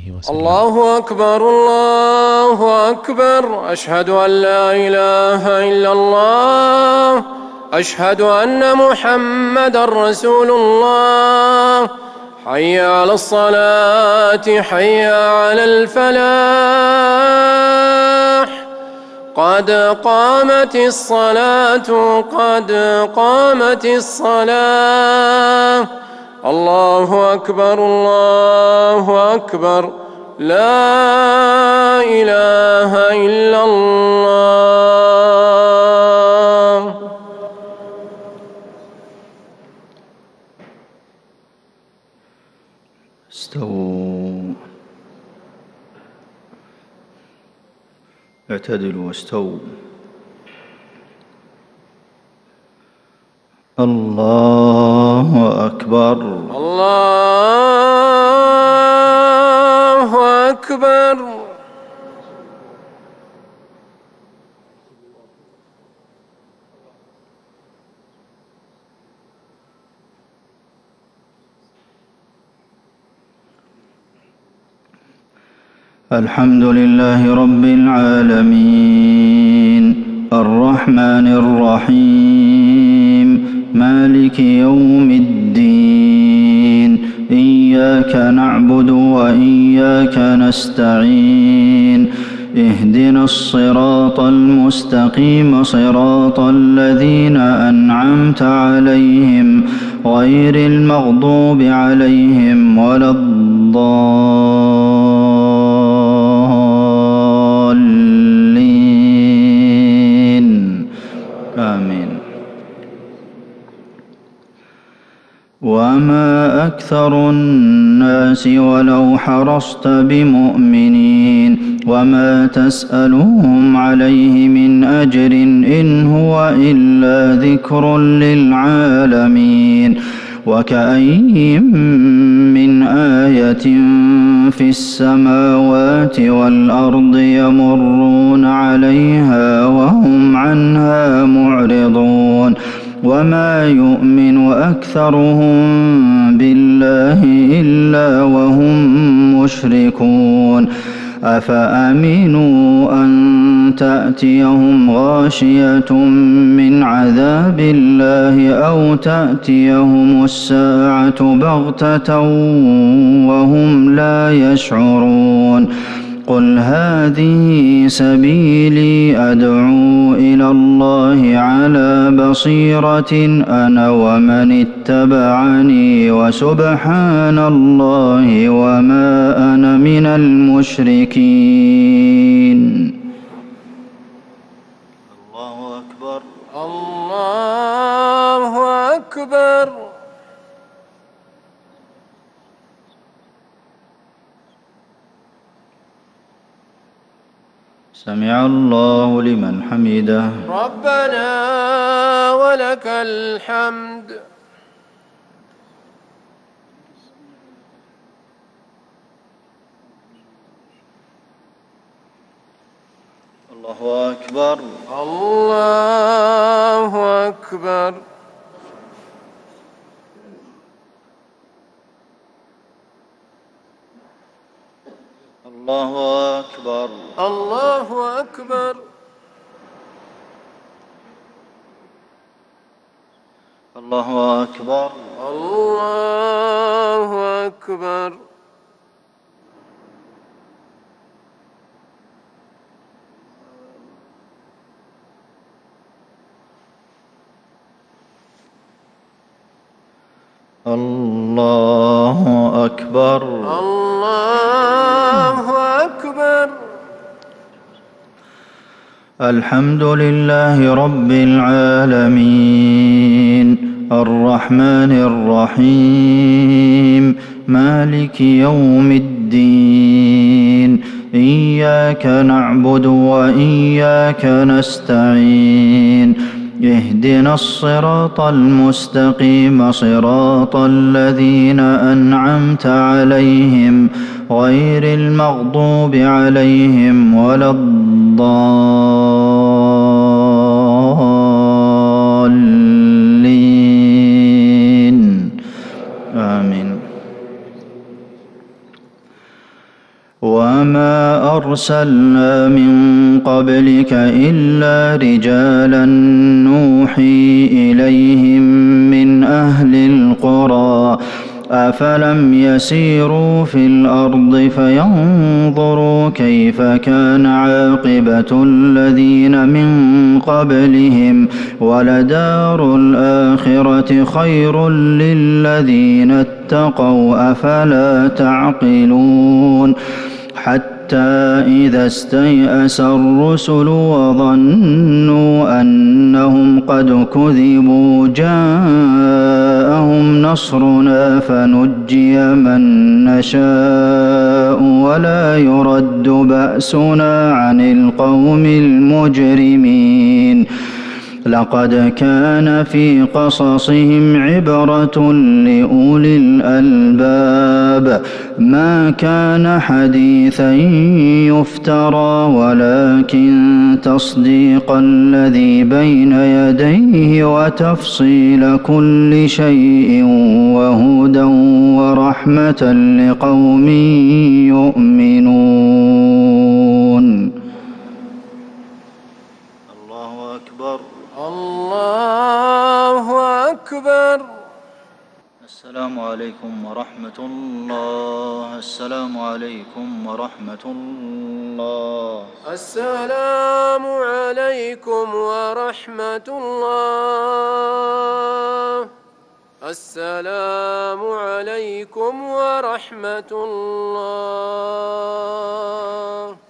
عليه وسلم. الله أكبر الله أكبر، أشهد أن لا إله إلا الله، أشهد أن محمدًا رسول الله. حي على الصلاة، حي على الفلاح، قد قامت الصلاة، قد قامت الصلاة. الله أكبر الله أكبر، لا إله إلا الله. استووا، اعتدلوا واستووا. الله أكبر الله أكبر. الحمد لله رب العالمين، الرحمن الرحيم، مالك يوم الدين. إياك نعبد وإياك نستعين، اهدنا الصراط المستقيم، صراط الذين أنعمت عليهم غير المغضوب عليهم ولا الضالين. آمين. وما أكثر الناس ولو حرصت بمؤمنين، وما تسألهم عليه من أجر إن هو إلا ذكر للعالمين. وكأين من آية في السماوات والأرض يمرون عليها وهم عنها معرضون، وما يؤمن أكثرهم بالله إلا وهم مشركون. أفأمنوا أن تأتيهم غاشية من عذاب الله أو تأتيهم الساعة بغتة وهم لا يشعرون. قل هذه سبيلي أدعو إلى الله على بصيرة أنا ومن اتبعني، وسبحان الله وما أنا من المشركين. الله أكبر الله أكبر. سمع الله لمن حمده. ربنا ولك الحمد. الله أكبر الله أكبر. الله أكبر الله أكبر. الله أكبر الله أكبر. الله أكبر الله أكبر. الحمد لله رب العالمين، الرحمن الرحيم، مالك يوم الدين. إياك نعبد وإياك نستعين، اهدنا الصراط المستقيم، صراط الذين أنعمت عليهم غير المغضوب عليهم ولا الضالين. آمين. وما أرسلنا من قبلك إلا رجالا نوحي إليهم من أهل القرى أفلم يسيروا في الأرض فينظروا كيف كان عاقبة الذين من قبلهم ولدار الآخرة خير للذين اتقوا أفلا تعقلون حتى إذا استيأس الرسل وظنوا أنهم قد كذبوا جاءهم نصرنا فنجي من نشاء ولا يرد بأسنا عن القوم المجرمين لقد كان في قصصهم عبرة لأولي الألباب ما كان حديثا يفترى ولكن تصديق الذي بين يديه وتفصيل كل شيء وهدى ورحمة لقوم يؤمنون. الله أكبر. الله أكبر. السلام عليكم ورحمة الله. السلام عليكم ورحمة الله. السلام عليكم ورحمة الله. السلام عليكم ورحمة الله.